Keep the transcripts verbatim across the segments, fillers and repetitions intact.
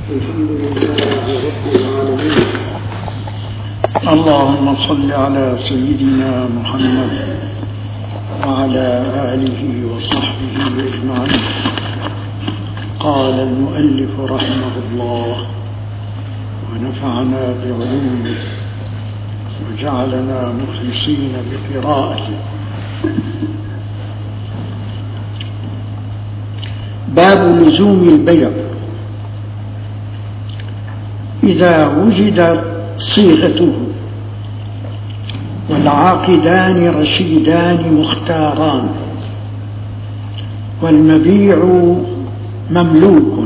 الحمد لله رب العالمين. اللهم صل على سيدنا محمد وعلى آله وصحبه أجمعين. قال المؤلف رحمه الله ونفعنا بعلومه وجعلنا مخلصين بقراءته. باب لزوم البيع. إذا وجدت صيغته والعاقدان رشيدان مختاران والمبيع مملوك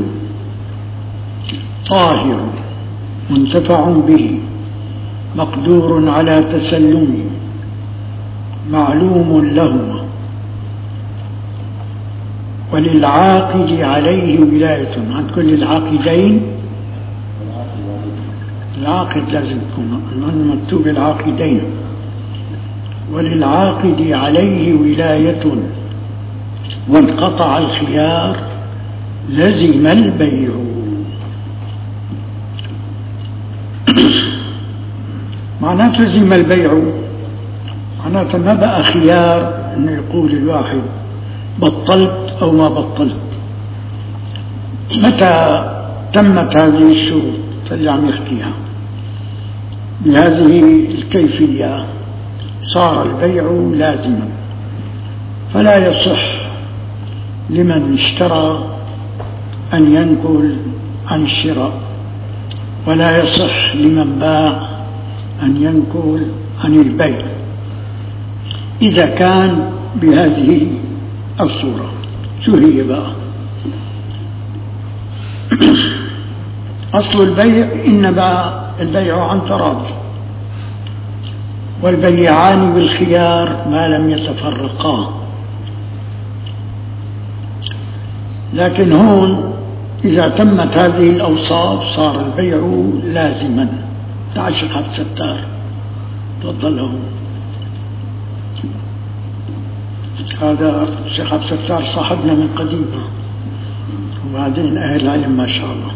طاهر منتفع به مقدور على تسلمه معلوم لهما وللعاقد عليه ولاية عن كل العاقدين. العاقد لازم يكون مكتوب العاقدين. وللعاقد عليه ولاية وانقطع الخيار لزم البيع. معناته لزم البيع معناته ما بقى خيار انه يقول الواحد بطلت او ما بطلت. متى تمت هذه الشروط اللي عم يحكيها بهذه الكيفية صار البيع لازما، فلا يصح لمن اشترى أن ينقل عن الشراء، ولا يصح لمن باع أن ينقل عن البيع إذا كان بهذه الصورة. شو هي بقى؟ أصل البيع إنما البيع عن تراض، والبيعان بالخيار ما لم يتفرقا. لكن هون إذا تمت هذه الأوصاف صار البيع لازما. تعال شيخ عبد الستار، تفضل هون. هذا الشيخ عبد الستار صاحبنا من قديم، وبعدين أهل العلم ما شاء الله.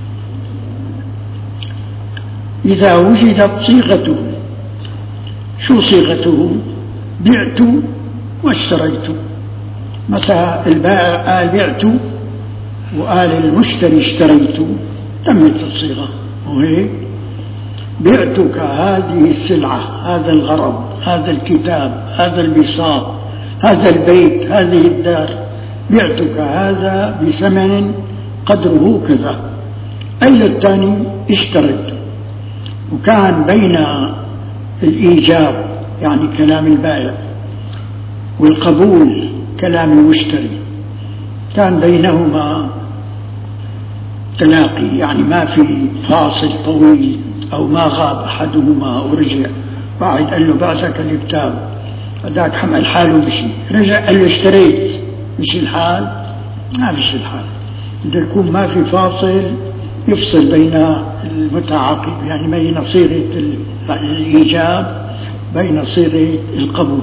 إذا وجدت صيغته. شو صيغته؟ بعت واشتريت. متى البائع قال بعت وقال المشتري اشتريت تمت الصيغة. وهيك بعتك هذه السلعة، هذا الغرض، هذا الكتاب، هذا البساط، هذا البيت، هذه الدار، بعتك هذا بثمن قدره كذا. أي الثاني اشتريت. وكان بين الإيجاب يعني كلام البائع والقبول كلام المشتري كان بينهما تلاقي، يعني ما في فاصل طويل أو ما غاب أحدهما ورجع بعد قال له بعتك الكتاب، هذاك حمل حاله بشيء، رجع قال له اشتريت، مش الحال، ما فيش الحال. بده يكون ما في فاصل يفصل بين المتعاقب، يعني بين صيغة الإيجاب بين صيغة القبول.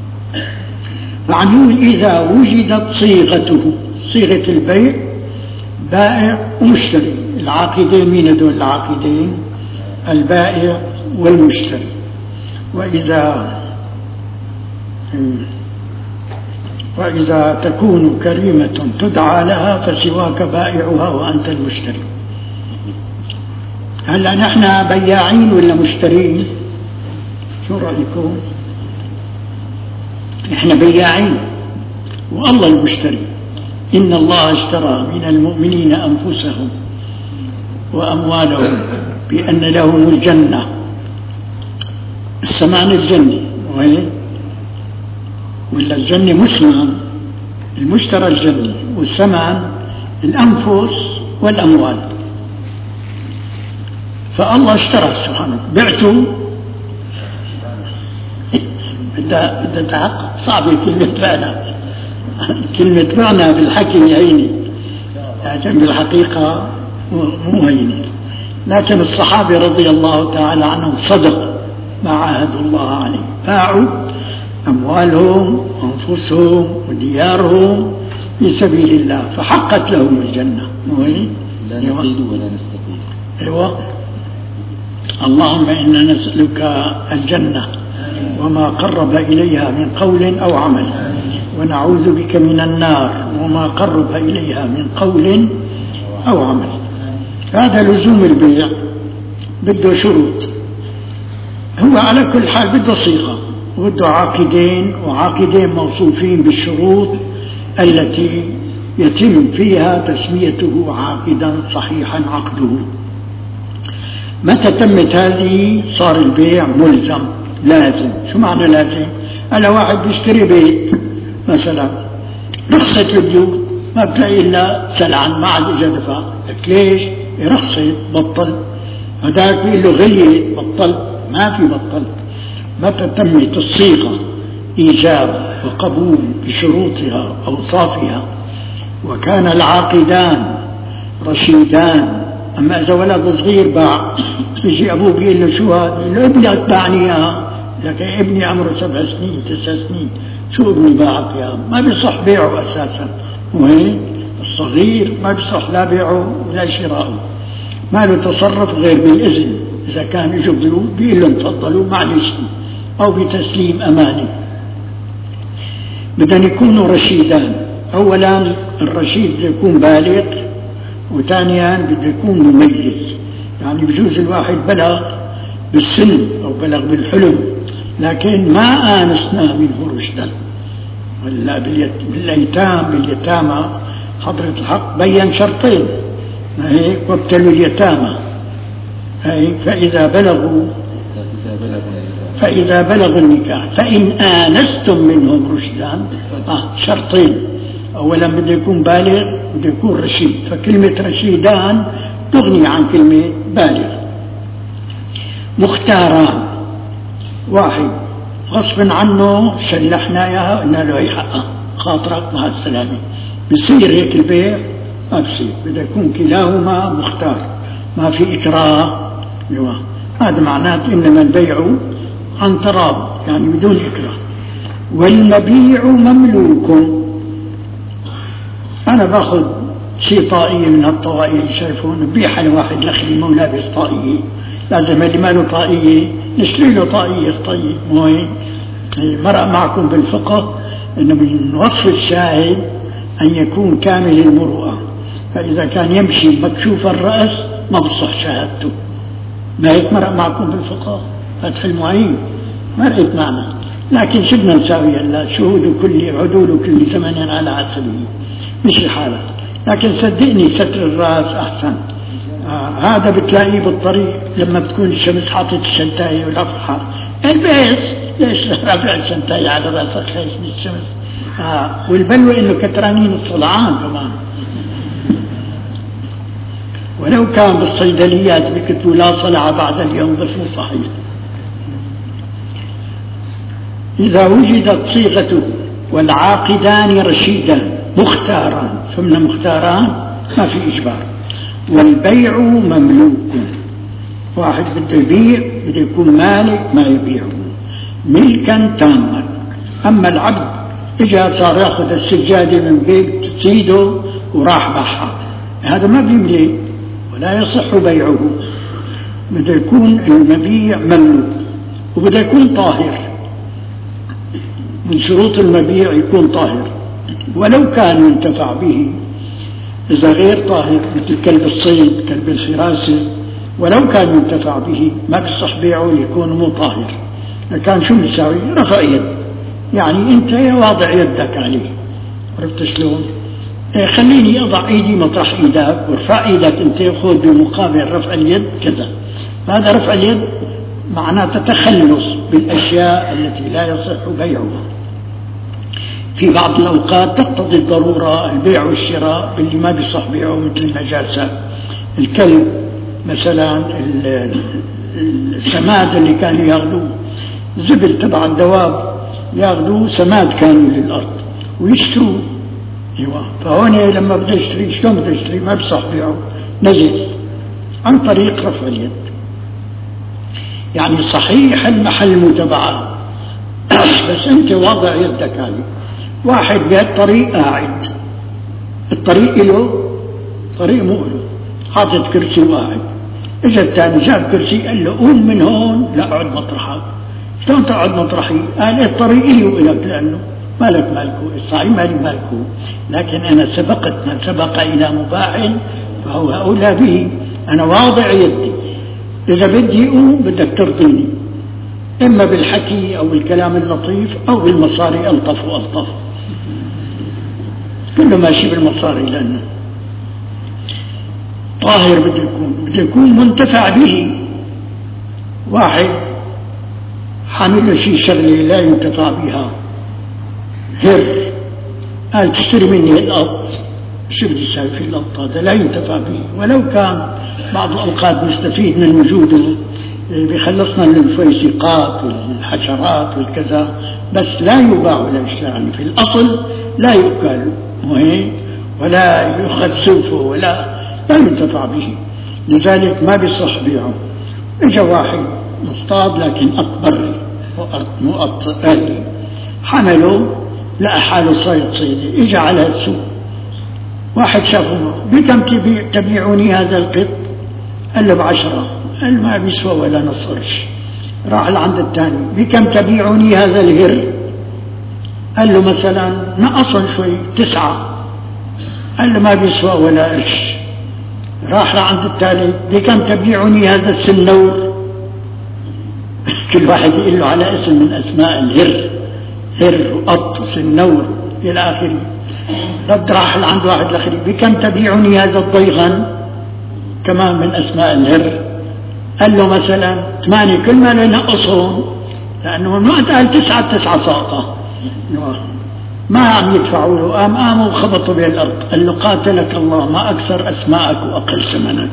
معنون إذا وجدت صيغته، صيغة البيع، بائع ومشتري. العاقدين مين هذول العاقدين؟ البائع والمشتري. وإذا وإذا تكون كريمة تدعى لها فسواك بائعها وأنت المشتري. هلا نحن بياعين ولا مشترين؟ شو رأيكم؟ احنا بياعين والله المشتري. إن الله اشترى من المؤمنين أنفسهم وأموالهم بأن لهم الجنة. السمان الجنة وين؟ ولا الجنة مسلم، المشترى الجنة، والثمن الأنفس والأموال. فالله اشترى سبحانه. بعته بدها بدها تحقق. صعبة كلمة بعنا، كلمة بعنا بالحكي عيني، لكن بالحقيقة مو هيني. لكن الصحابة رضي الله تعالى عنهم صدقوا ما عاهدوا الله عليه، باعوا أموالهم وأنفسهم وديارهم في سبيل الله فحقت لهم الجنة. لا نقيد ولا نستقيل. أيوة. اللهم إنا نسألك الجنة وما قرب إليها من قول أو عمل، ونعوذ بك من النار وما قرب إليها من قول أو عمل. هذا لزوم البيع بده شروط. هو على كل حال بده صيغة وبده عاقدين، وعاقدين موصوفين بالشروط التي يتم فيها تسميته عاقدا صحيحا عقده. متى تمت هذه صار البيع ملزم لازم. شو معنى لازم؟ أنا واحد بيشتري بيت مثلا، رخصة البيوت ما بتلاقي إلا سلعا ما عاد إجا دفع. لك ليش؟ رخصة بطل. هذاك بيقول له غلي بطل، ما في بطل. متى تمت الصيغة إيجاب وقبول بشروطها أوصافها، وكان العاقدان رشيدان. أما إذا ولد صغير باع، يجي أبوه بيقول له شو هذا؟ يقول له ابني أتبعني إياها. لكن ابني عمره سبع سنين تسع سنين، شو ابني باعك إياها؟ ما بيصح بيعه أساسا. وهيك الصغير ما بيصح لا بيعه ولا شراءه، ما له تصرف غير بالإذن. إذا كان يجوا ضيوف بيقول لهم تفضلوا معلش، أو بتسليم أماني. بدهم يكونوا رشيدان. أولا الرشيد بده يكون بالغ، وثانيا بده يكون مميز. يعني بجوز الواحد بلغ بالسن أو بلغ بالحلم لكن ما آنسنا منه رشدا. ولا بالأيتام باليتامى حضرة الحق بين شرطين، ما هيك؟ وابتلوا اليتامى. هيك فإذا بلغوا فإذا بلغوا النكاح فإن آنستم منهم رشدا. آه شرطين. أولا بده يكون بالغ، بده يكون رشيد. فكلمة رشيدان تغني عن كلمة بالغ. مختاران، واحد غصب عنه شلحنا اياها قلنا له هي حقها خاطرك مع السلامة، بصير هيك البيع؟ ما بصير. بده يكون كلاهما مختار، ما في إكراه. هذا معناته إنما البيع عن تراض، يعني بدون إكراه. والمبيع مملوك. أنا باخذ شيء طائية من هالطوائية شايفون، ببيعها لواحد لخلي مو لابس طائية، لازم اللي ما له طائية نشتري له طائية طيب. مو هيك؟ مرق معكم بالفقه إنه من وصف الشاهد أن يكون كامل المروءة، فإذا كان يمشي مكشوف الرأس ما بصح شهادته. ما هيك مرق معكم بالفقه؟ فتح المعين ما رأيت معنا. لكن شو بدنا نساوي هلا؟ شهود كل عدول كل زمن على حسبه، مش الحالة. لكن صدقني ستر الرأس أحسن. آه هذا بتلاقيه بالطريق لما بتكون الشمس حاطت الشنتاية ولفحة البس. ليش رافع الشنتاية على رأسك خايف من الشمس؟ آه والبلوى إنه كترانين الصلعان كمان. ولو كان بالصيدليات بكتبوا لا صلع بعد اليوم، بس مو صحيح. إذا وجدت صيغته والعاقدان رشيدان مختاران، فمن مختاران ما في إجبار. والبيع مملوك، واحد بده يبيع بده يكون مالك ما يبيعه ملكا تاما. أما العبد إجا صار يأخذ السجادة من بيت سيده وراح بحها، هذا ما بيملك ولا يصح بيعه. بده يكون المبيع مملوك، وبده يكون طاهر. من شروط المبيع يكون طاهر، ولو كان ينتفع به. إذا غير طاهر مثل كلب الصيد كلب الخراسة ولو كان ينتفع به ما بيصح بيعه ليكون مو طاهر. كان شو بيساوي؟ رفع يد، يعني أنت واضع يدك عليه. عرفت شلون؟ إيه خليني أضع إيدي مطرح إيدك وارفع إيدك أنت، خذ بمقابل رفع اليد كذا. هذا رفع اليد معناه تتخلص بالأشياء التي لا يصح بيعها. في بعض الأوقات تقتضي الضرورة البيع والشراء باللي ما بيصح بيعه، مثل النجاسة. الكلب مثلا، السماد اللي كانوا ياخذوه زبل تبع الدواب، ياخذوه سماد كانوا للأرض ويشتروه. ايوه فهون لما بده يشتري شلون بده يشتري؟ ما بصح بيعه نجس عن طريق رفع اليد. يعني صحيح المحل متبعه بس انت واضع يدك عليه. واحد بهالطريق قاعد، الطريق له طريق مو له، حاطط كرسي واحد. اجى الثاني جاب كرسي قال له قوم من هون لا اقعد مطرحك. شلون تقعد مطرحي؟ قال الطريق لي والك، لانه مالك مالكو الصحيح مالي مالكو، لكن انا سبقت من سبق الى مباح فهو اولى به. انا واضع يدي، اذا بدي اقوم بدك ترضيني، اما بالحكي او بالكلام اللطيف او بالمصاري الطف والطف. كله ماشي بالمصاري، لانه طاهر بده يكون بده يكون منتفع به. واحد حامل له شيء شغله لا ينتفع بها، هر قال تشتري مني القط، شو بدي يساوي في القط؟ هذا لا ينتفع به، ولو كان بعض الأوقات نستفيد من وجوده بيخلصنا من الفيسقات والحشرات والكذا، بس لا يباع ولا يشترى. في الأصل لا يؤكل وهيك ولا يؤخذ سوفه ولا لا ينتفع به، لذلك ما بيصح بيعه. اجى واحد مصطاد لكن أكبر مؤطئ، حمله لقى حاله صيد صيدي، اجى على السوق، واحد شافه بكم تبيع تبيعوني هذا القط؟ قال له بعشرة. قال ما بيسوى ولا نص قرش. راح لعند الثاني بكم تبيعوني هذا الهر؟ قال له مثلا نقصا شوي تسعة. قال له ما بيسوى ولا قرش. راح لعند الثالث بكم تبيعوني هذا السنور؟ كل واحد يقول له على اسم من اسماء الهر، هر وقط سنور الى اخره. رد راح لعند واحد الاخر بكم تبيعوني هذا الضيغن؟ كمان من اسماء الهر. قال له مثلا ثمانية، كل ما ينقصهم لانه ما قال تسعة تسعة ساقة ما عم يدفعوا له، قام قاموا وخبطوا به الارض. قال له قاتلك الله ما اكثر اسماءك واقل ثمنك.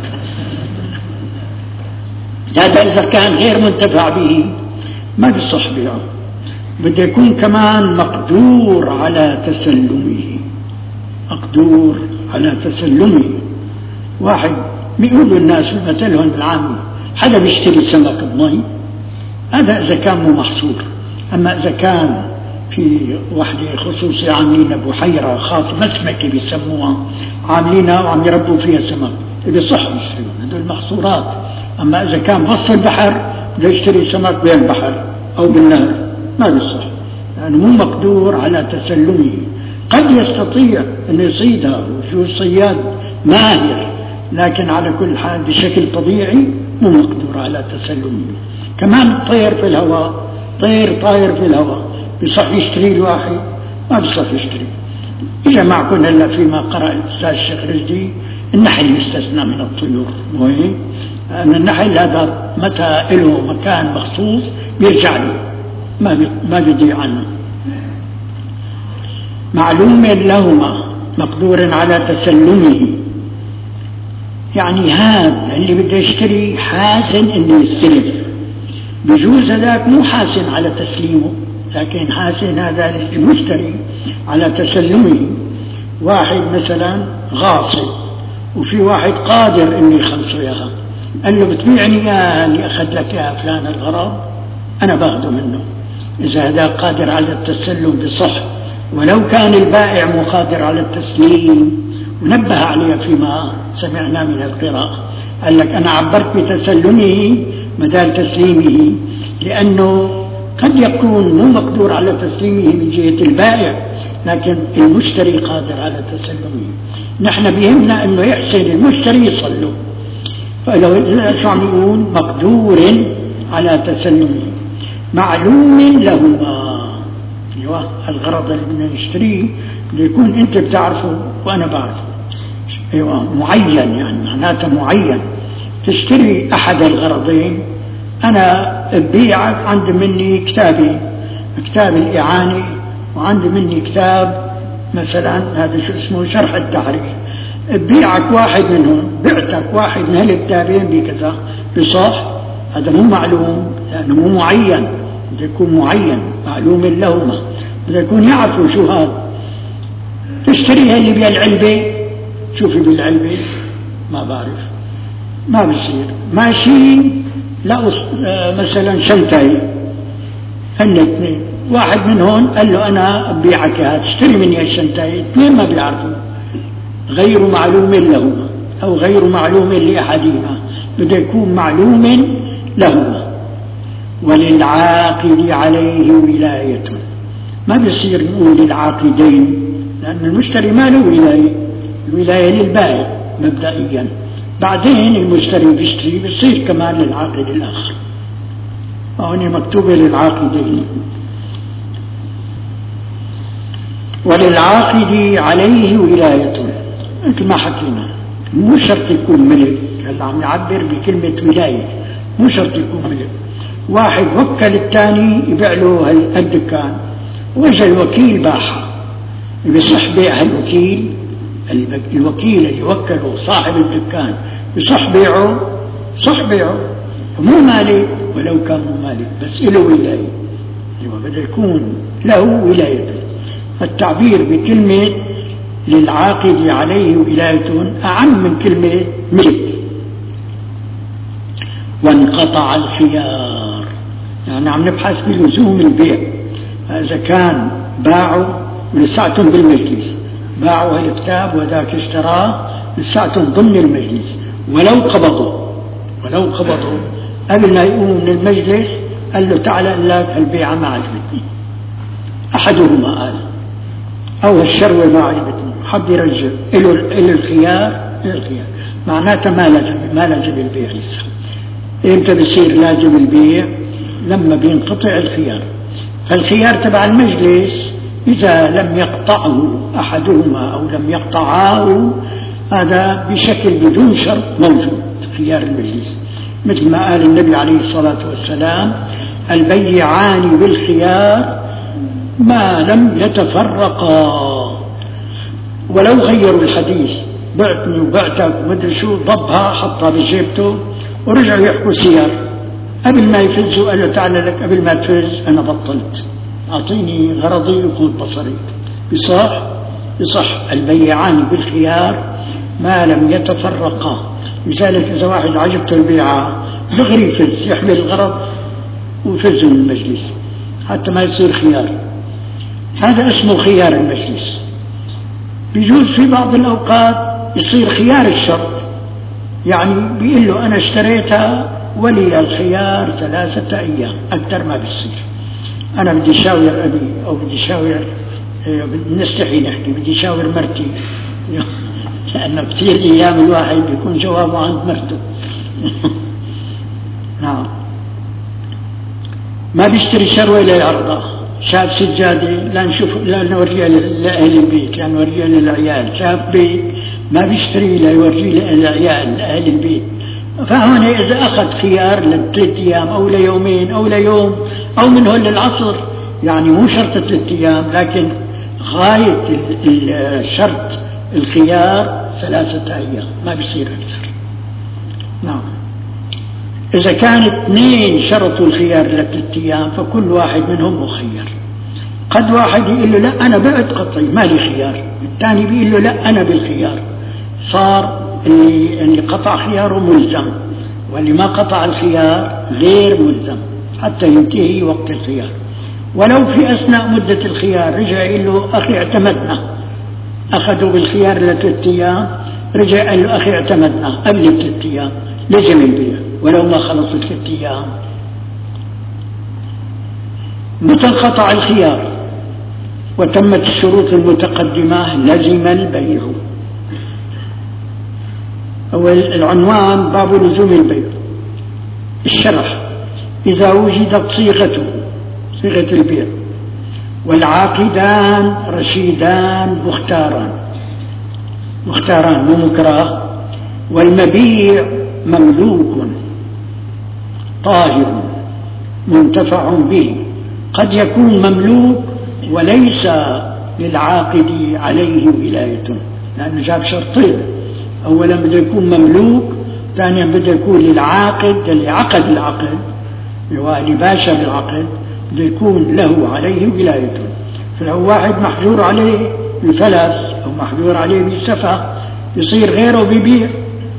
هذا اذا كان غير منتفع به ما بيصح بيعه، بده يكون كمان مقدور على تسلمه، مقدور على تسلمه. واحد بيقولوا الناس بمثلهم العامي حدا بيشتري سمك بمي، هذا اذا كان مو محصور. اما اذا كان في وحده خصوصي عاملين بحيره خاصه مسمكه بيسموها، عاملينها وعم يربوا فيها سمك، بيصح يشتروا هذول المحصورات. اما اذا كان بوسط البحر بده يشتري سمك بين البحر او بالنهر ما بيصح، لانه يعني مو مقدور على تسلمه. قد يستطيع ان يصيدها وشو صياد ماهر، لكن على كل حال بشكل طبيعي مو مقدور على تسلمه. كمان الطير في الهواء، طير طاير في الهواء بصح يشتري الواحد؟ ما بصح يشتري. إجا معكم هلا فيما قرأ الأستاذ الشيخ رشدي النحل يستثنى من الطيور، وهي أن النحل هذا متى له مكان مخصوص بيرجع له، ما بي ما بيضيع عنه. معلوم لهما مقدور على تسلمه، يعني هذا اللي بده يشتري حاسن انه يستلم، بجوز هذاك مو حاسن على تسليمه، لكن حاسن هذا المشتري على تسلمه. واحد مثلا غاصب وفي واحد قادر انه يخلصه اياها، قال له بتبيعني اياها اللي اخذ لك اياها فلان الغرض، انا باخذه منه. اذا هذا قادر على التسلم بصح، ولو كان البائع مو قادر على التسليم. ونبه عليها فيما سمعنا من القراءة، قال لك أنا عبرت بتسلمه بدل تسليمه، لأنه قد يكون مو مقدور على تسليمه من جهة البائع، لكن المشتري قادر على تسلمه. نحن بيهمنا أنه يحسن المشتري يصله، فلو شو عم يقول مقدور على تسلمه معلوم لهما. ايوه الغرض اللي بدنا نشتريه بده يكون انت بتعرفه وانا بعرفه، ايوه معين، يعني معناته معين. تشتري احد الغرضين، انا ببيعك عندي مني كتابي كتاب الاعانه، وعندي مني كتاب مثلا هذا شو اسمه شرح التعريف، ببيعك واحد منهم، بعتك واحد من هالكتابين بكذا، بصح هذا مو معلوم لانه مو معين، بده يكون معين معلوم لهما، بده يكون يعرفوا شو هذا. تشتريها اللي بالعلبة، شوفي بالعلبة ما بعرف، ما بصير ماشي. لا مثلا شنتين هن اثنين، واحد من هون قال له انا ابيعك هذا تشتري مني الشنتين، اثنين ما بيعرفوا غير معلوم لهما. أو غير معلوم لأحدهما، بده يكون معلوم لهما. وللعاقد عليه ولاية، ما بيصير نقول للعاقدين، لأن المشتري ما له ولاية، الولاية للبائع مبدئيا، بعدين المشتري بيشتري بيصير كمان للعاقد الآخر. هون مكتوبة للعاقدين. وللعاقد عليه ولاية، مثل ما حكينا، مو شرط يكون ملك. هلا عم يعبر بكلمة ولاية، مو شرط يكون ملك. واحد وكل الثاني يبيع له الدكان، واجا الوكيل باعها، بصح بيع الوكيل، الوكيل اللي وكله صاحب الدكان بصح بيعه، صح بيعه، مو مالك ولو كان مو مالك، بس له ولاية، بده يكون له ولاية. التعبير بكلمة للعاقد عليه ولاية أعم من كلمة ملك. وانقطع الخيار، يعني عم نبحث بلزوم البيع. إذا كان باعوا لساتهم بالمجلس، باعوا الكتاب وذاك اشتراه لساتهم ضمن المجلس، ولو قبضوا ولو قبضوا قبل ما يقوموا من المجلس قال له تعال لك هالبيعة ما عجبتني، أحدهما قال، أو الشروة ما عجبتني، حب يرجع إلى الخيار، إلى الخيار معناته ما لازم ما لازم البيع لسه. إمتى بصير لازم البيع؟ لما بينقطع الخيار. فالخيار تبع المجلس إذا لم يقطعه أحدهما أو لم يقطعاه، هذا بشكل بدون شرط موجود خيار المجلس، مثل ما قال النبي عليه الصلاة والسلام: البيعان بالخيار ما لم يتفرقا. ولو غيروا الحديث، بعتني وبعتك ومدري شو، ضبها حطها بجيبته ورجعوا يحكوا سيار، قبل ما يفزوا قال له تعال لك قبل ما تفز أنا بطلت، أعطيني غرضي وخذ بصري. بصح بصح البيعان بالخيار ما لم يتفرقا. لذلك إذا واحد عجبته البيعة دغري يفز، يحمل الغرض ويفز من المجلس حتى ما يصير خيار. هذا اسمه خيار المجلس. بيجوز في بعض الأوقات يصير خيار الشرط، يعني بيقول له أنا اشتريتها ولي الخيار ثلاثة أيام، أكثر ما بيصير. أنا بدي شاور أبي أو بدي شاور، نستحي نحكي بدي شاور مرتي، لأنه كثير أيام الواحد بيكون جوابه عند مرته. نعم، ما بيشتري شروة ليعرضها. شاف سجادة لا نشوف لا نوريها لأهل البيت، لا نوريها للعيال. شاف بيت ما بيشتري لا يوريه للعيال لأهل البيت. فهون إذا أخذ خيار لثلاث أيام أو ليومين أو ليوم أو من هون للعصر، يعني مو شرط ثلاث أيام، لكن غاية الشرط الخيار ثلاثة أيام، ما بيصير أكثر. نعم. إذا كان اثنين شرطوا الخيار لثلاث أيام فكل واحد منهم مخير. قد واحد يقول له لا أنا بعت قطعي ما لي خيار، الثاني بيقول له لا أنا بالخيار، صار اللي, اللي قطع خياره ملزم، واللي ما قطع الخيار غير ملزم حتى ينتهي وقت الخيار. ولو في أثناء مدة الخيار رجع يقول له أخي اعتمدنا، أخذوا بالخيار لثلاث أيام، رجع قال له أخي اعتمدنا قبل ثلاث أيام، لزم البيع ولو ما خلصوا ثلاث أيام. متى انقطع الخيار وتمت الشروط المتقدمة لزم البيع. أول العنوان باب لزوم البيع. الشرح: إذا وجدت صيغته صيغة البيع والعاقدان رشيدان مختاران مختاران مو مكره، والمبيع مملوك طاهر منتفع به. قد يكون مملوك وليس للعاقد عليه ولاية، لأنه جاب شرطين: أولا بده يكون مملوك، ثانيا بده يكون للعاقد اللي عقد العقد اللي باشر العقد بده يكون له عليه ولاية. فلو واحد محجور عليه بفلس أو محجور عليه بسفة يصير غيره بيبيع،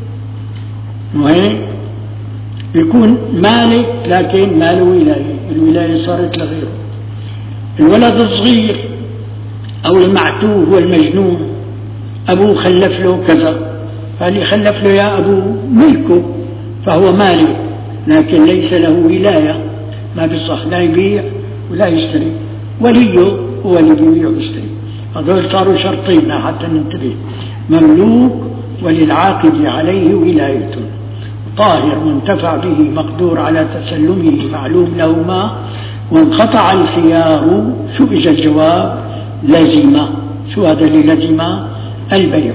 وهيك بيكون مالك لكن ما له ولاية، الولاية صارت لغيره. الولد الصغير أو المعتوه والمجنون أبوه خلف له كذا فاللي خلف له يا أبو ملكه فهو مالك، لكن ليس له ولاية، ما بيصح لا يبيع ولا يشتري. وليه هو اللي بيبيع ويشتري. هذول صاروا شرطين حتى ننتبه: مملوك وللعاقد عليه ولايته، طاهر منتفع به مقدور على تسلمه معلوم لهما، وانقطع الخيار. شو إجا الجواب؟ لزم. شو هذا اللي لزم؟ البيع.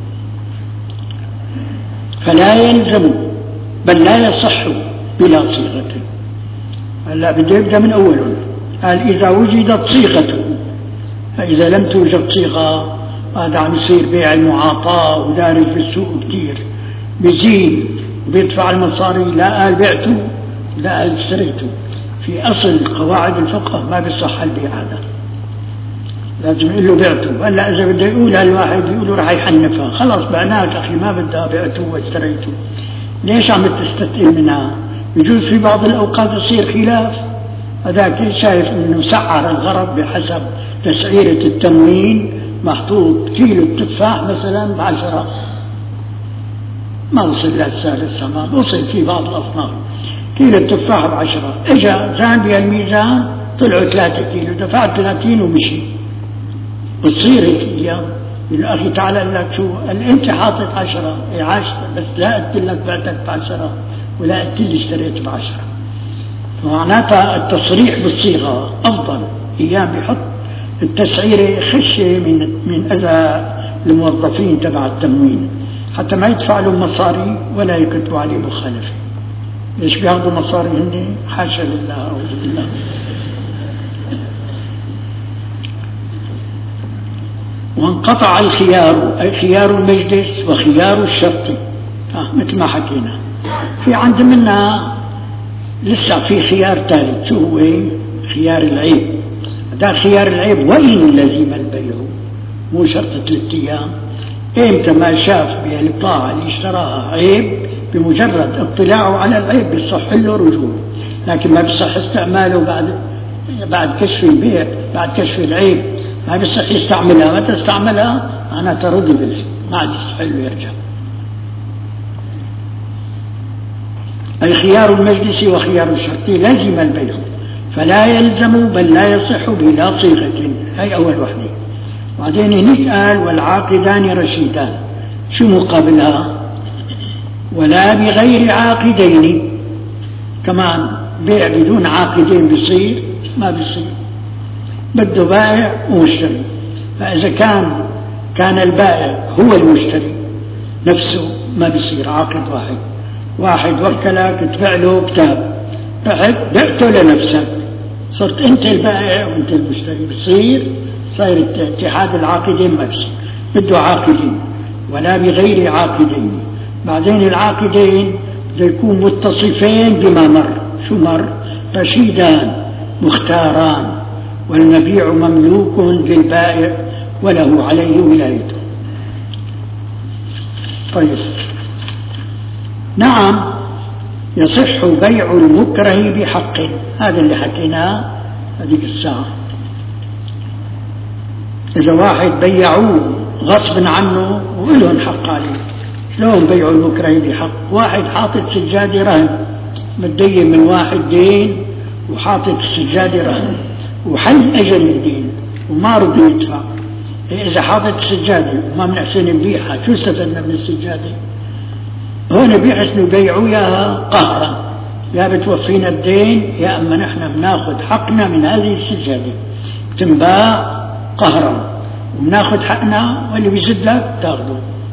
فلا يلزم بل لا يصح بلا صيغة. هلا بده يبدأ من أوله. قال إذا وجدت صيغته، فإذا لم توجد صيغة هذا عم يصير بيع المعاطاة ودارج بالسوق كتير، بيزيد وبيدفع المصاري. لا قال بعته لا قال اشتريته. في أصل قواعد الفقه ما بيصح البيع هذا، لازم يقول له بعته. هلا إذا بده يقولها الواحد يقول له رح يحنفها، خلص بعناك أخي ما بدها بعته واشتريته. ليش عم تستثقل منها؟ يجوز في بعض الأوقات يصير خلاف. هذاك شايف إنه سعر الغرض بحسب تسعيرة التموين، محطوط كيلو التفاح مثلا بعشرة، ما وصل للثالث ما وصل في بعض الأصناف كيلو التفاح بعشرة. إجا زان بها الميزان طلعوا ثلاثة كيلو، دفعت ثلاثين ومشي. بتصير هيك أيام يقول أخي تعال لك شو أنت حاطط عشرة عشرة، بس لا قلت لك بعتك بعشرة ولا قلت لي اشتريت بعشرة. فمعناتها التصريح بالصيغة أفضل. أيام بيحط التسعيرة خشية من من أذى الموظفين تبع التموين، حتى ما يدفع لهم مصاري ولا يكتبوا عليه مخالفة. ليش بياخذوا مصاري هن؟ حاشا لله أعوذ بالله. وانقطع الخيار، أي خيار المجلس وخيار الشرط. آه مثل ما حكينا. في عند منا لسه في خيار ثالث، شو هو؟ خيار العيب. هذا خيار العيب وإن لزم البيع، مو شرط ثلاثة أيام. إمتى ما شاف بالبضاعة اللي اشتراها عيب، بمجرد اطلاعه على العيب بيصح له رجوع، لكن ما بيصح استعماله بعد بعد كشف البيع، بعد كشف العيب ما بيصح يستعملها. ما تستعملها أنا ترضي بالعيب، ما عاد يصح له يرجع. أي خيار المجلس وخيار الشرط لازم البيع، فلا يلزم بل لا يصح بلا صيغة. هي أول وحدة. بعدين هنيك قال والعاقدان رشيدان. شو مقابلها؟ ولا بغير عاقدين. كمان بيع بدون عاقدين بيصير؟ ما بيصير. بده بائع ومشتري. فإذا كان كان البائع هو المشتري نفسه ما بيصير عاقد واحد. واحد وكلك تبيع له كتاب، بعت بعته لنفسك، صرت انت البائع وانت المشتري. بصير صاير اتحاد العاقدين ما بصير، بده عاقدين. ولا بغير عاقدين. بعدين العاقدين بده يكون متصفين بما مر. شو مر؟ رشيدان مختاران، والمبيع مملوك للبائع وله عليه ولايته. طيب نعم يصح بيع المكره بحق. هذا اللي حكيناه هذيك الساعة. إذا واحد بيعوه غصب عنه وإلهم حق عليه، شلون بيع المكره بحق؟ واحد حاطط سجادة رهن، متدين من واحد دين وحاطط السجادة رهن، وحل أجل الدين وما رضي يدفع. إذا حاطط السجادة وما من أحسن نبيعها، شو استفدنا من السجادة؟ هون بيحسنوا بيعوا إياها قهرا، يا بتوفينا الدين يا أما نحن بناخذ حقنا من هذه السجادة. تنباع قهرا وبناخذ حقنا، واللي بيزد لك تاخذه.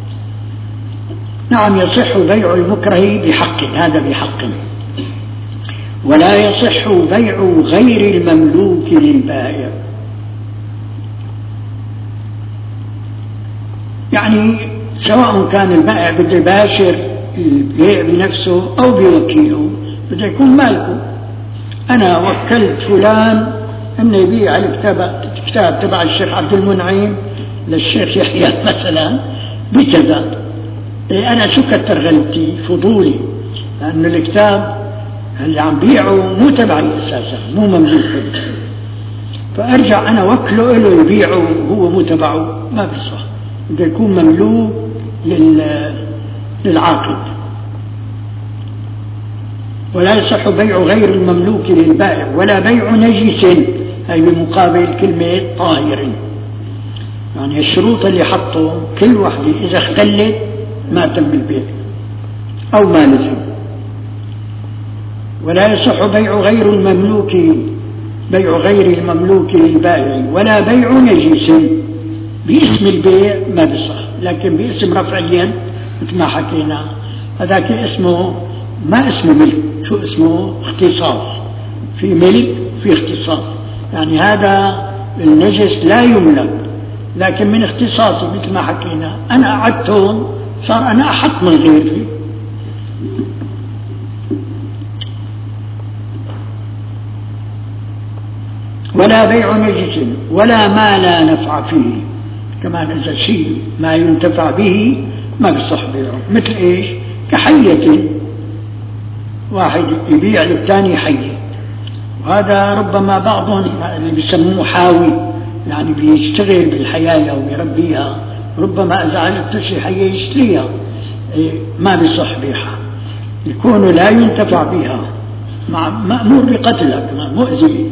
نعم يصح بيع المكره بحق، هذا بحق. ولا يصح بيع غير المملوك للبائع. يعني سواء كان البائع بده يباشر البيع بنفسه أو بوكيله، بده يكون مالكه. أنا وكلت فلان أنه يبيع الكتاب الكتاب تبع الشيخ عبد المنعم للشيخ يحيى مثلا بكذا. إيه أنا شو كتر غلبتي فضولي، لأن الكتاب اللي عم بيعه مو تبعي أساسا، مو مملوك، فأرجع أنا وكله له يبيعه هو مو تبعه، ما بيصح. بده يكون مملوك للعاقد. ولا يصح بيع غير المملوك للبائع ولا بيع نجس، أي بمقابل كلمة طاهر. يعني الشروط اللي حطوا كل واحدة إذا اختلت ما تم البيع أو ما لزم. ولا يصح بيع غير المملوك بيع غير المملوك للبائع ولا بيع نجس. باسم البيع ما بصح، لكن باسم رفع اليد مثل ما حكينا هذاك اسمه ما اسمه ملك، شو اسمه؟ اختصاص. في ملك في اختصاص، يعني هذا النجس لا يملك لكن من اختصاصي مثل ما حكينا أنا أعدتهم صار أنا أحق من غيري. ولا بيع نجس ولا ما لا نفع فيه، كمان إذا شيء ما ينتفع به ما بصح بيعه. مثل إيش؟ كحية، واحد يبيع للثاني حية، وهذا ربما بعضهم اللي بيسموه حاوي، يعني بيشتغل بالحياة ويربيها، ربما إذا علمت شيء حية يشتريها، ما بصح بيعها، يكون لا ينتفع بها، مأمور بقتلها كمان، مؤذي.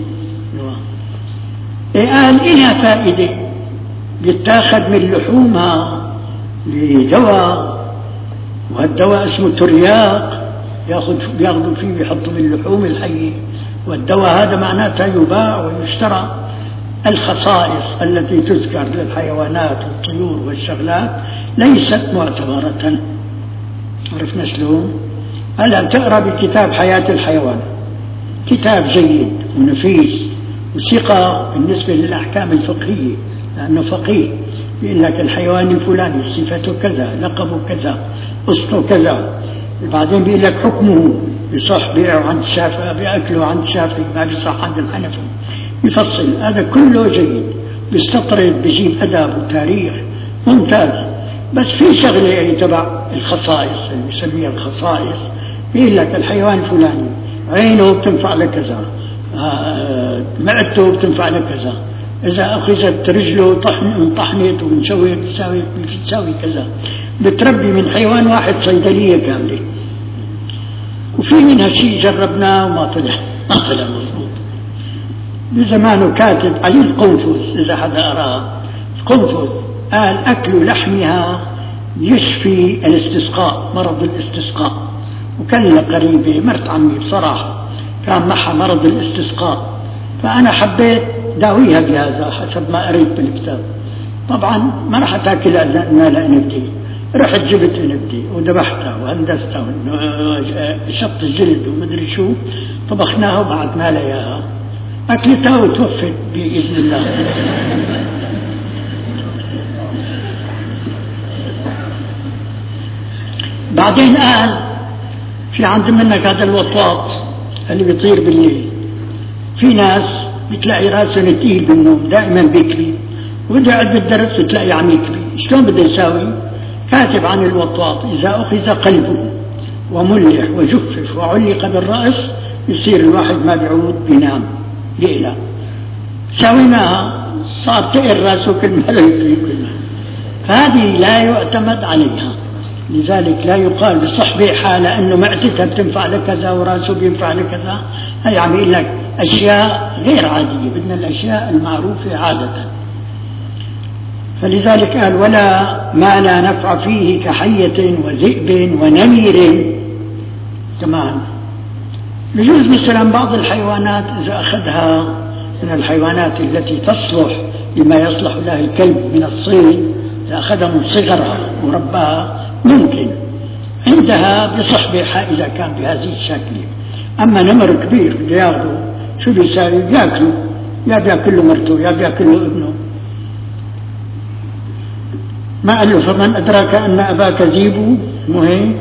قال إلها فائدة بيتاخذ من لحومها لدواء، وهالدواء اسمه ترياق، ياخذ بياخذوا فيه بيحطوا من لحوم الحية، والدواء هذا معناتها يباع ويشترى. الخصائص التي تذكر للحيوانات والطيور والشغلات ليست معتبرة. عرفنا شلون؟ هلا تقرأ بكتاب حياة الحيوان، كتاب جيد ونفيس وثقة بالنسبة للأحكام الفقهية، لأنه فقيه يقول لك الحيوان الفلاني صفته كذا، لقبه كذا، قصته كذا، بعدين بيقول لك حكمه بصح بيعه عند الشافعي، بأكله عند الشافعي، ما بيصح عند الحنفي، يفصل. هذا كله جيد، بيستطرد، بيجيب أدب وتاريخ ممتاز. بس في شغلة تبع الخصائص اللي بيسميها الخصائص، بيقول لك الحيوان الفلاني عينه بتنفع لكذا، معدته بتنفع لكذا، إذا أخذت رجله طحنت ونشوي بتساوي بتساوي كذا. بتربي من حيوان واحد صيدلية كاملة، وفي منها شيء جربناه وما طلع ما طلع مضبوط. بزمانه كاتب علي القنفذ، إذا حدا أراه القنفذ، قال أكل لحمها يشفي الاستسقاء، مرض الاستسقاء. وكان قريبة مرت عمي بصراحة كان معها مرض الاستسقاء، فأنا حبيت داويها بهذا حسب ما قريت بالكتاب. طبعا ما راح تاكل أنا لأنبدي، رحت جبت انبدي وذبحتها وهندستها شط الجلد ومدري شو، طبخناها وبعثنا لها اياها، اكلتها وتوفت باذن الله. بعدين قال في عند منك هذا الوطواط اللي بيطير بالليل، في ناس بتلاقي راسه نتيل بالنوم دائما بيكبي، وبده يقعد بالدرس وتلاقي عم يكبي. شلون بده يساوي؟ كاتب عن الوطواط إذا أخذ قلبه وملح وجفف وعلق بالرأس يصير الواحد ما بيعود بينام ليلة. ساويناها صار تقر راسه كل ما لا يكبي كلها، فهذه لا يعتمد عليها. لذلك لا يقال بصح بيعها لأنه معدتها بتنفع لكذا وراسه بينفع لكذا. هي عم يقول لك أشياء غير عادية، بدنا الأشياء المعروفة عادة. فلذلك قال ولا ما لا نفع فيه كحية وذئب ونمير. تمام. يجوز مثلا بعض الحيوانات إذا أخذها من الحيوانات التي تصلح لما يصلح لها الكلب من الصيد، إذا أخذها من صغرها ورباها ممكن عندها بصح بيعها إذا كان بهذه الشكل. أما نمر كبير بده ياخذه شو بيساوي؟ بياكله، يا بياكله مرته يا بياكله ابنه. ما قال له فمن أدراك أن أباك ذيب مهم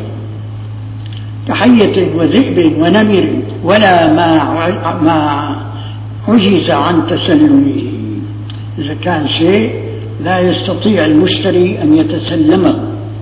كحية وذئب ونمر ولا ما ما عجز عن تسلمه. إذا كان شيء لا يستطيع المشتري أن يتسلمه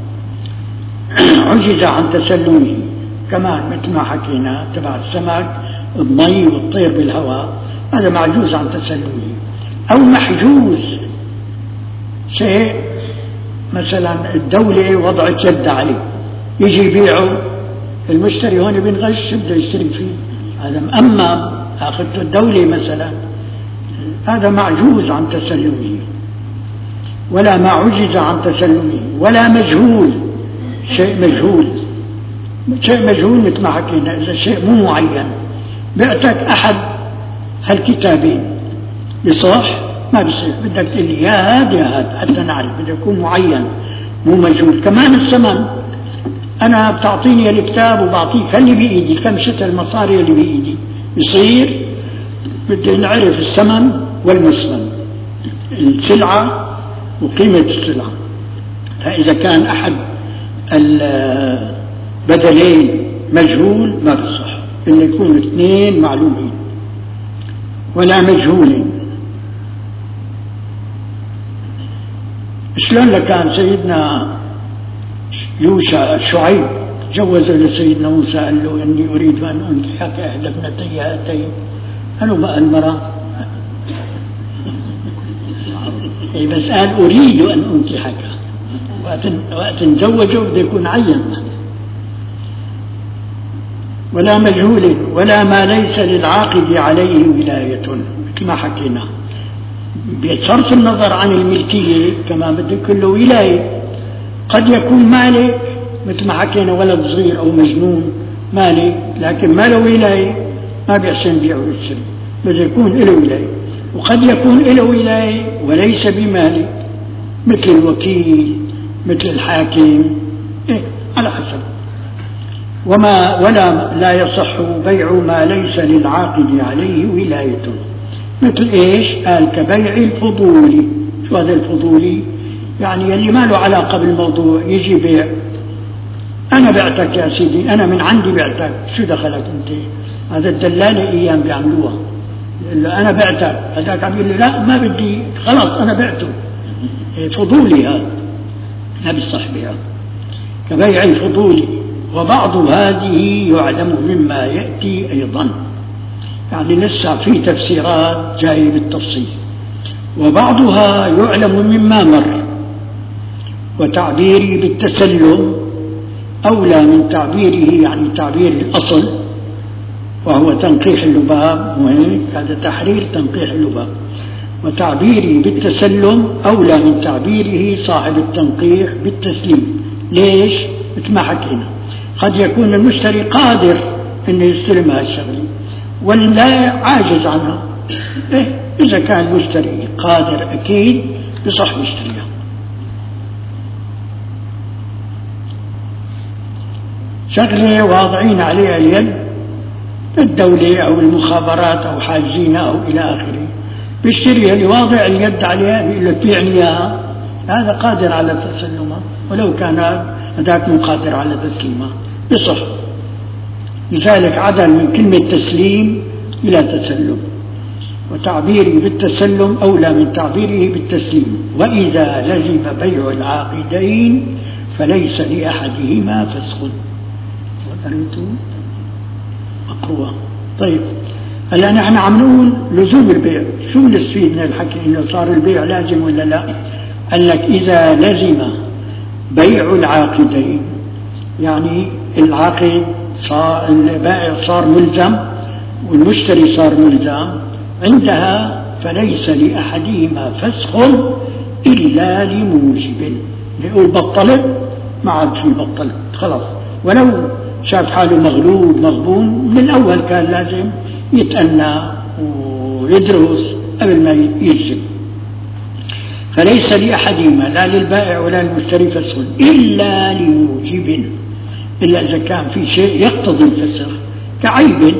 عجز عن تسلمه. كمان مثل ما حكينا تبع السمك المي والطير بالهواء، هذا معجوز عن تسلمه. أو محجوز شيء مثلا الدولة وضعت يد عليه، يجي يبيعه المشتري هون بينغش بده يشتري فيه هذا. أما أخذته الدولة مثلا هذا معجوز عن تسلمه، ولا ما عجز عن تسلمه، ولا مجهول، شيء مجهول، شيء مجهول مثل ما حكينا. إذا شيء مو معين بعتك أحد هالكتابين بصح ما بصير، بدك تقول لي يا هاد يا هاد حتى نعرف، بده يكون معين مو مجهول. كمان الثمن، أنا بتعطيني الكتاب وبعطيك اللي بإيدي، كم شتى المصاري اللي بإيدي، بصير بدي نعرف الثمن والمثمن، السلعة وقيمة السلعة. فإذا كان أحد البدلين مجهول ما بصح، إلا يكون اثنين معلومين. ولا مجهول. شلون لكان سيدنا يوشع شعيب جوز لسيدنا موسى قال له إني أريد أن أنكحك إحدى ابنتي هاتين، قالوا بقى المرأة إيه بس قال أريد أن أنكحك، وقت نزوجه بده يكون عين. ولا مجهول ولا ما ليس للعاقد عليه ولاية، مثل ما حكينا بصرف النظر عن الملكية كما بده كله ولاية. قد يكون مالك مثل ما حكينا ولد صغير أو مجنون مالك، لكن ما له ولاية ما بيحسن بيع ويشتري، بده يكون له ولاية. وقد يكون له ولاية وليس بمالك، مثل الوكيل مثل الحاكم، إيه على حسب. وما ولا لا يصح بيع ما ليس للعاقد عليه ولاية، مثل إيش؟ قال كبيع الفضولي. شو هذا الفضولي؟ يعني اللي ما له علاقة بالموضوع، يجي بيع، أنا بعتك يا سيدي، أنا من عندي بعتك، شو دخلك أنت؟ هذا الدلالة أيام بيعملوها، أنا بعتك، هذاك عم يقول له لا ما بدي، خلاص أنا بعته، فضولي هذا ما بيصح بيعه، كبيع الفضولي. وبعض هذه يعلم مما يأتي أيضا، يعني لسه في تفسيرات جاي بالتفصيل. وبعضها يعلم مما مر، وتعبيري بالتسلم أولى من تعبيره، يعني تعبير الأصل وهو تنقيح اللباب، وهيك هذا تحرير تنقيح اللباب. وتعبيري بالتسلم أولى من تعبيره صاحب التنقيح بالتسليم. ليش؟ مثل ما حكينا قد يكون المشتري قادر أنه يستلم هالشغلة ولا عاجز عنها. إيه إذا كان المشتري قادر أكيد بصح يشتريها. شغلة واضعين عليها اليد، الدولة أو المخابرات أو حاجزينها أو إلى آخره، بيشتريها اللي واضع اليد عليها بيقول لك بيعني إياها، هذا قادر على تسلمها، ولو كان هذاك مو قادر على تسليمها بصح. لذلك عدل من كلمة تسليم إلى تسلم. وتعبيري بالتسلم أولى من تعبيره بالتسليم. وإذا لزم بيع العاقدين فليس لأحدهما فسخ. وقريتوا مقروءة. طيب هلا نحن عم نقول لزوم البيع، شو نستفيد من الحكي إنه صار البيع لازم ولا لا؟ قال لك إذا لزم بيع العاقدين، يعني العاقد صار البائع صار ملزم والمشتري صار ملزم، عندها فليس لأحدهما فسخ إلا لموجب. بيقول بطلت ما عاد في بطلت خلاص، ولو شاف حاله مغلوب مغبون من الأول كان لازم يتأنى ويدرس قبل ما يجب. فليس لأحدهما لا للبائع ولا للمشتري فسخ إلا لموجب، إلا إذا كان في شيء يقتضي الفسخ كعيب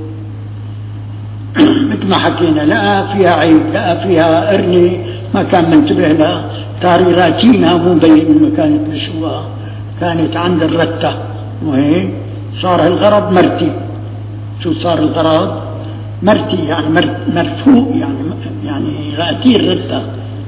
مثل ما حكينا، لقى فيها عيب، لقى فيها قرنة ما كان منتبه لها، تاريراتينا مو مبين من كانت مشوها، كانت عند الرتة وهيك صار الغرض مرتي. شو صار الغرض؟ مرتي يعني مرفوع، يعني يعني غاتي الرتة.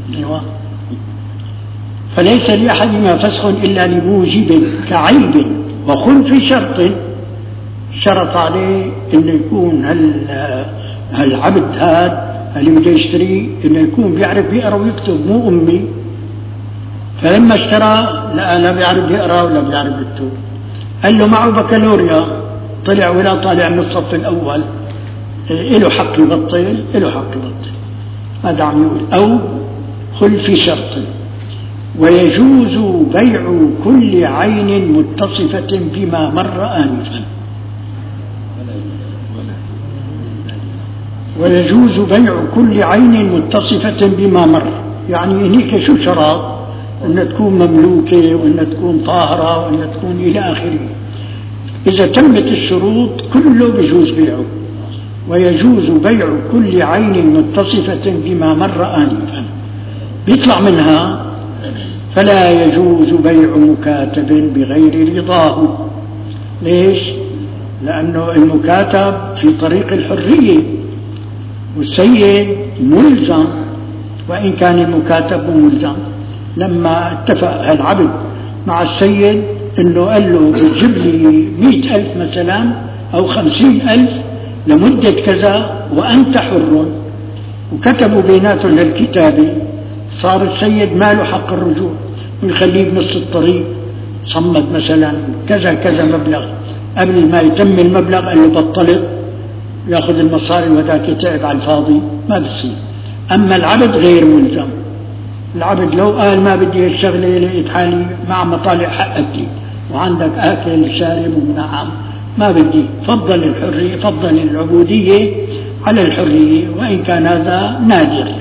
فليس لأحدهما فسخ إلا لموجب كعيب وخلف شرط، شرط عليه إنه يكون هالعبد هذا اللي بده يشتري إنه يكون بيعرف يقرأ ويكتب مو أمي، فلما اشترى لا لا بيعرف يقرأ ولا بيعرف يكتب، قال له معه بكالوريا طلع ولا طالع من الصف الأول، له حق يبطل، له حق يبطل. هذا عم يقول. أو خل في شرط: ويجوز بيع كل عين متصفة بما مر آنفا. ويجوز بيع كل عين متصفة بما مر، يعني هنيك شو شرط؟ أن تكون مملوكة، وأن تكون طاهرة، وأن تكون إلى آخره. إذا تمت الشروط كله بيجوز بيعه. ويجوز بيع كل عين متصفة بما مر آنفا، بيطلع منها: فلا يجوز بيع مكاتب بغير رضاه. ليش؟ لأنه المكاتب في طريق الحرية، والسيد ملزم، وإن كان المكاتب ملزم. لما اتفق العبد مع السيد انه قال له بتجيب لي مئة ألف مثلا أو خمسين ألف لمدة كذا وأنت حر، وكتبوا بيناتهم للكتابة، صار السيد ما له حق الرجوع ويخليه بنص الطريق. صمد مثلا كذا كذا مبلغ، قبل ما يتم المبلغ قال له بطلت، ياخذ المصاري وذاك يتعب على الفاضي، ما بصير. أما العبد غير ملزم. العبد لو قال ما بدي الشغلة، لقيت حالي مع مطالع حقك وعندك آكل شارب ومنعم، ما بدي، فضل الحرية، فضل العبودية على الحرية، وإن كان هذا نادر.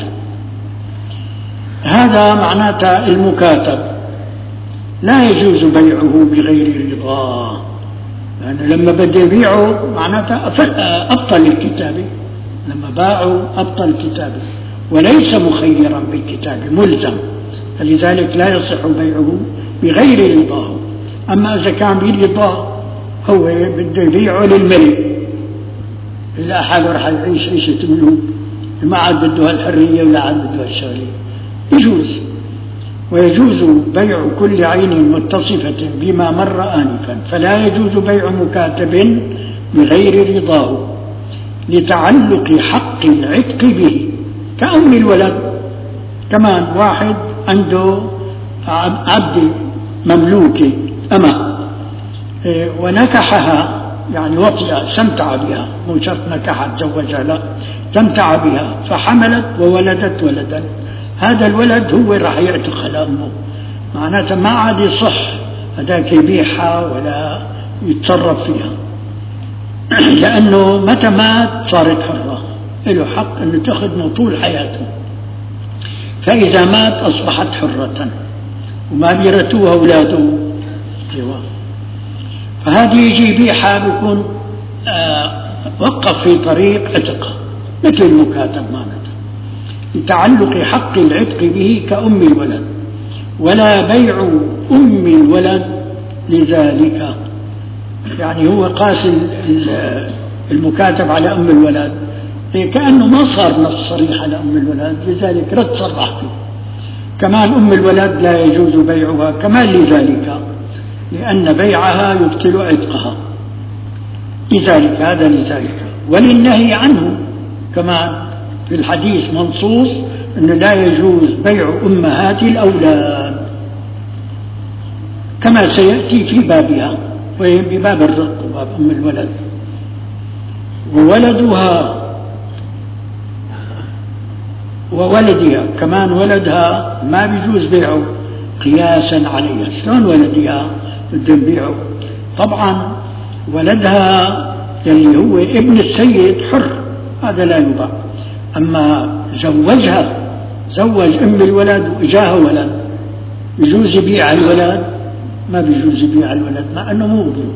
هذا معناته المكاتب لا يجوز بيعه بغير رضاه، لأنه لما بدي يبيعه معناته أبطل الكتابة، لما باعوا أبطل الكتابة، وليس مخيرا بالكتابة، ملزم، فلذلك لا يصح بيعه بغير رضاه. أما إذا كان برضاه، هو بده يبيعه للملك، إلا حاله رح يعيش عيشة ملوك، ما عاد بده هالحرية ولا عاد بده هالشغلة، يجوز. ويجوز بيع كل عين متصفة بما مر آنفا، فلا يجوز بيع مكاتب بغير رضاه لتعلق حق العتق به، كأم الولد. كمان واحد عنده عبد مملوكة أما ونكحها، يعني وطئ استمتع بها، مو شرط نكحها تزوجها، لا، استمتع بها فحملت وولدت ولدا، هذا الولد هو راح يعتق على أمه، معناته ما عاد يصح هذاك يبيعها ولا يتصرف فيها، لأنه متى مات صارت حرة، له حق أنه تأخذ طول حياته، فإذا مات أصبحت حرة وما بيرثوها أولاده. فهذه يجي يبيعها بيكون آه وقف في طريق عتقه مثل المكاتب معناته، لتعلق حق العتق به كأم الولد. ولا بيع أم الولد لذلك، يعني هو قاس المكاتب على أم الولد، كأنه ما صار نص صريح على أم الولد، لذلك رد صرح فيه. كمان أم الولد لا يجوز بيعها كمان لذلك، لأن بيعها يبطل عتقها، لذلك هذا لذلك. وللنهي عنه كمان في الحديث منصوص أنه لا يجوز بيع أمهات الأولاد، كما سيأتي في بابها، وهي بباب الرق وباب أم الولد. وولدها وولدها كمان ولدها ما بيجوز بيعه قياسا عليها. شلون ولدها بده نبيعه؟ طبعا ولدها اللي هو ابن السيد حر، هذا لا يباع. أما زوجها، زوج أم الولد وإجاها ولد، بيجوز يبيع الولد؟ ما بيجوز يبيع الولد، مع أنه مو ابنه.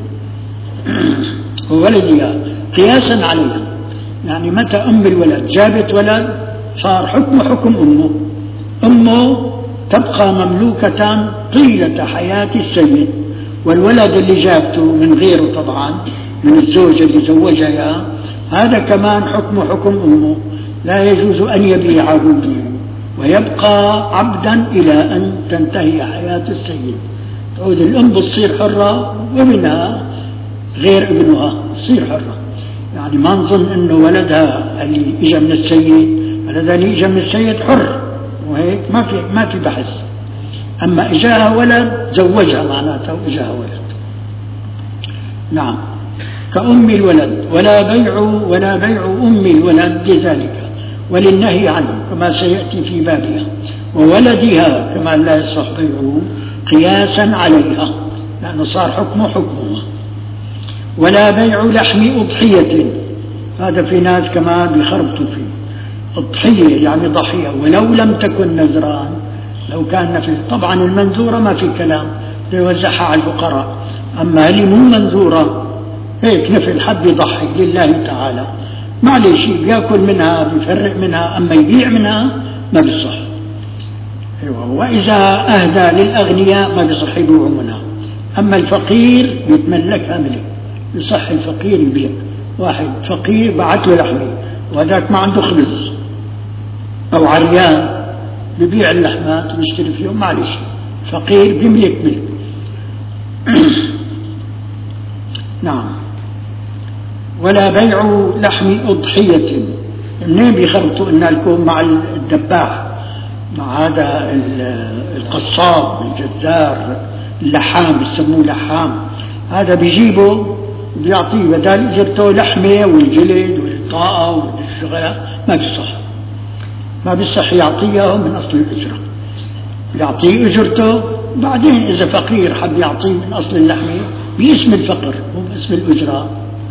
وولدها قياسا عليها، يعني متى أم الولد جابت ولد صار حكم حكم أمه، أمه تبقى مملوكة طيلة حياة السيد، والولد اللي جابته من غيره طبعا من الزوجة اللي زوجها هذا كمان حكم حكم أمه، لا يجوز أن يبيعه ويبقى عبدا إلى أن تنتهي حياة السيد. تعود الأم بتصير حرة ومنها غير ابنها تصير حرة، يعني ما نظن أنه ولدها اللي إجا من السيد ولدها اللي إجا من السيد حر، وهيك ما في ما في بحث. أما إجاها ولد زوجها معناته وإجاها ولد. نعم كأم الولد، ولا بيع ولا بيع أم الولد لذلك وللنهي عنه كما سيأتي في بابها، وولدها كما لا يصح بيعه قياسا عليها لأنه صار حكمه حكمها. ولا بيع لحم أضحية، هذا في ناس كمان بيخربطوا فيه، أضحية يعني ضحية ولو لم تكن نذران، لو كان في طبعا المنذورة ما في كلام يوزعها على الفقراء، أما اللي مو منذورة هيك نفل حب يضحي لله تعالى معلش بياكل منها بيفرق منها، أما يبيع منها ما بيصح. وإذا أهدى للأغنياء ما بيصح يبيعوا منها، أما الفقير بيتملكها ملك يصح الفقير يبيع. واحد فقير بعت له لحمه وهذاك ما عنده خبز أو عريان ببيع اللحمات ويشتري فيهم معلش فقير بيملك ملك. نعم. ولا بيع لحم أضحية، منين بيخربطوا إن لكم مع الذباح مع هذا القصاب الجزار اللحام بيسموه لحام، هذا بيجيبه بيعطيه بدال اجرته لحمه والجلد والطاقه والشغله ما بيصح، ما بيصح يعطيه من اصل الاجره، يعطيه اجرته بعدين اذا فقير حب يعطيه من اصل اللحمه باسم الفقر مو باسم الاجره.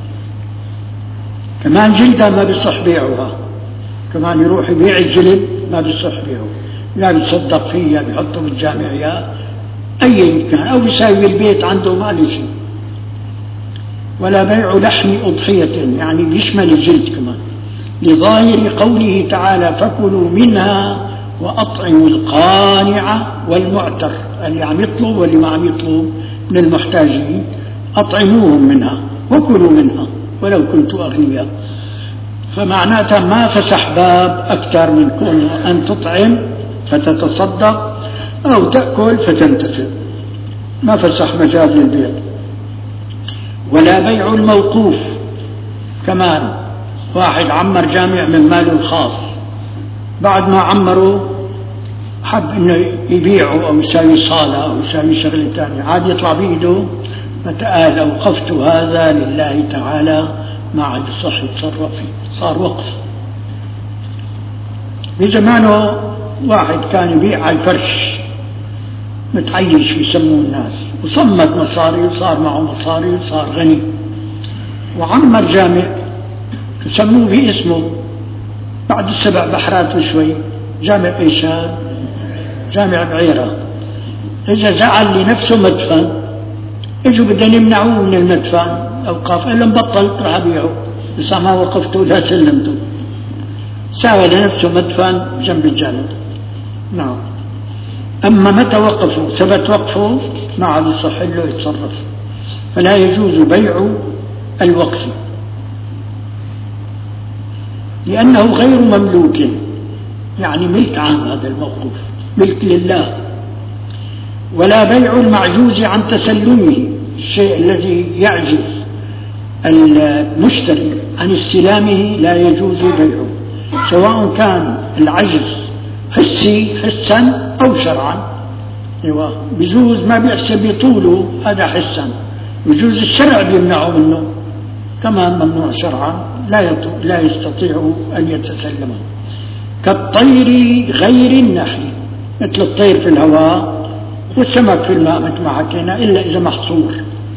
كمان جلدها ما بيصح بيعها، كمان يروح يبيع الجلد ما بيصح بيعه، لا بيتصدق فيه يا بيحطه بالجامعيات اي كان او بيساوي بالبيت عنده ما له شيء. ولا بيع لحم أضحية يعني بيشمل الجلد كمان، لظاهر قوله تعالى فكلوا منها وأطعموا القانع والمعتر، اللي عم يطلب واللي ما عم يطلب من المحتاجين أطعموهم منها وكلوا منها ولو كنتوا أغنياء. فمعناتها ما فسح باب أكثر من كون أن تطعم فتتصدق أو تأكل فتنتفع، ما فسح مجال للبيع. ولا بيع الموقوف، كمان واحد عمر جامع من ماله الخاص بعد ما عمره حب انه يبيعه او يساوي صالة او يساوي شغلة ثانية عاد يطلع بيده فتقال اوقفت هذا لله تعالى ما عاد يصح يتصرف فيه، صار وقف. بزمانه واحد كان يبيع على الفرش متعيش يسموه الناس وصمت مصاري وصار معه مصاري وصار غني، وعمر جامع يسموه باسمه بعد السبع بحرات وشوي جامع ايشان جامع بعيرة. اذا زعل لنفسه مدفن اجوا بدهم يمنعوه من المدفن اوقاف قال لهم بطلت راح ابيعه بس ما وقفته ولا سلمته، ساوى لنفسه مدفن جنب الجامع. نعم. أما متى وقفوا ثبت وقفه ما عاد يصح له يتصرف، فلا يجوز بيع الوقف لأنه غير مملوك، يعني ملك عام، هذا الموقوف ملك لله. ولا بيع المعجوز عن تسلمه، الشيء الذي يعجز المشتري عن استلامه لا يجوز بيعه، سواء كان العجز حسي حسا أو شرعا. ايوه بجوز ما بيحسب بطوله هذا حسا، بجوز الشرع بيمنعه منه كمان ممنوع شرعا، لا لا يستطيع أن يتسلمه. كالطير غير النحل، مثل الطير في الهواء والسمك في الماء مثل ما حكينا إلا إذا محصور.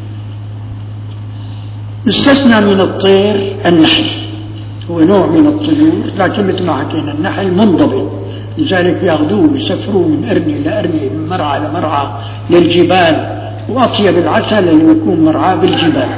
استثنى من الطير النحل، هو نوع من الطيور لكن مثل ما حكينا النحل منضبط، لذلك ياخذوه ويسفروه من أرني لأرني من مرعى لمرعى للجبال، وأطيب العسل اللي يكون مرعى بالجبال.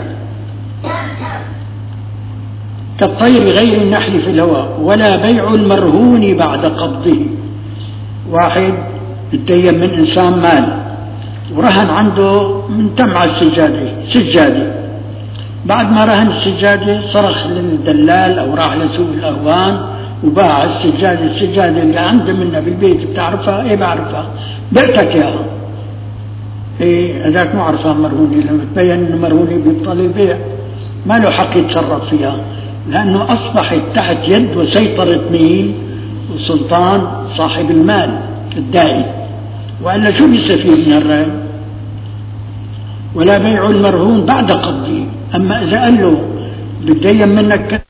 كالطير غير النحل في الهواء. ولا بيع المرهون بعد قبضه، واحد يتدين من إنسان مال ورهن عنده من تمع السجادة سجادة، بعد ما رهن السجادة صرخ للدلال أو راح لسوق الأهوان وباع السجادة السجادة اللي عنده منها بالبيت بتعرفها؟ ايه بعرفها، بعتك اياها. ايه هذاك مو عرفان مرهونة، لما تبين انه مرهونة بيبطل البيع، ما له حق يتصرف فيها لانه اصبحت تحت يد وسيطرة مين؟ وسلطان صاحب المال الدائم، والا شو بيستفيد من الرهن؟ ولا بيع المرهون بعد قبضه. أما إذا قال له بدي منك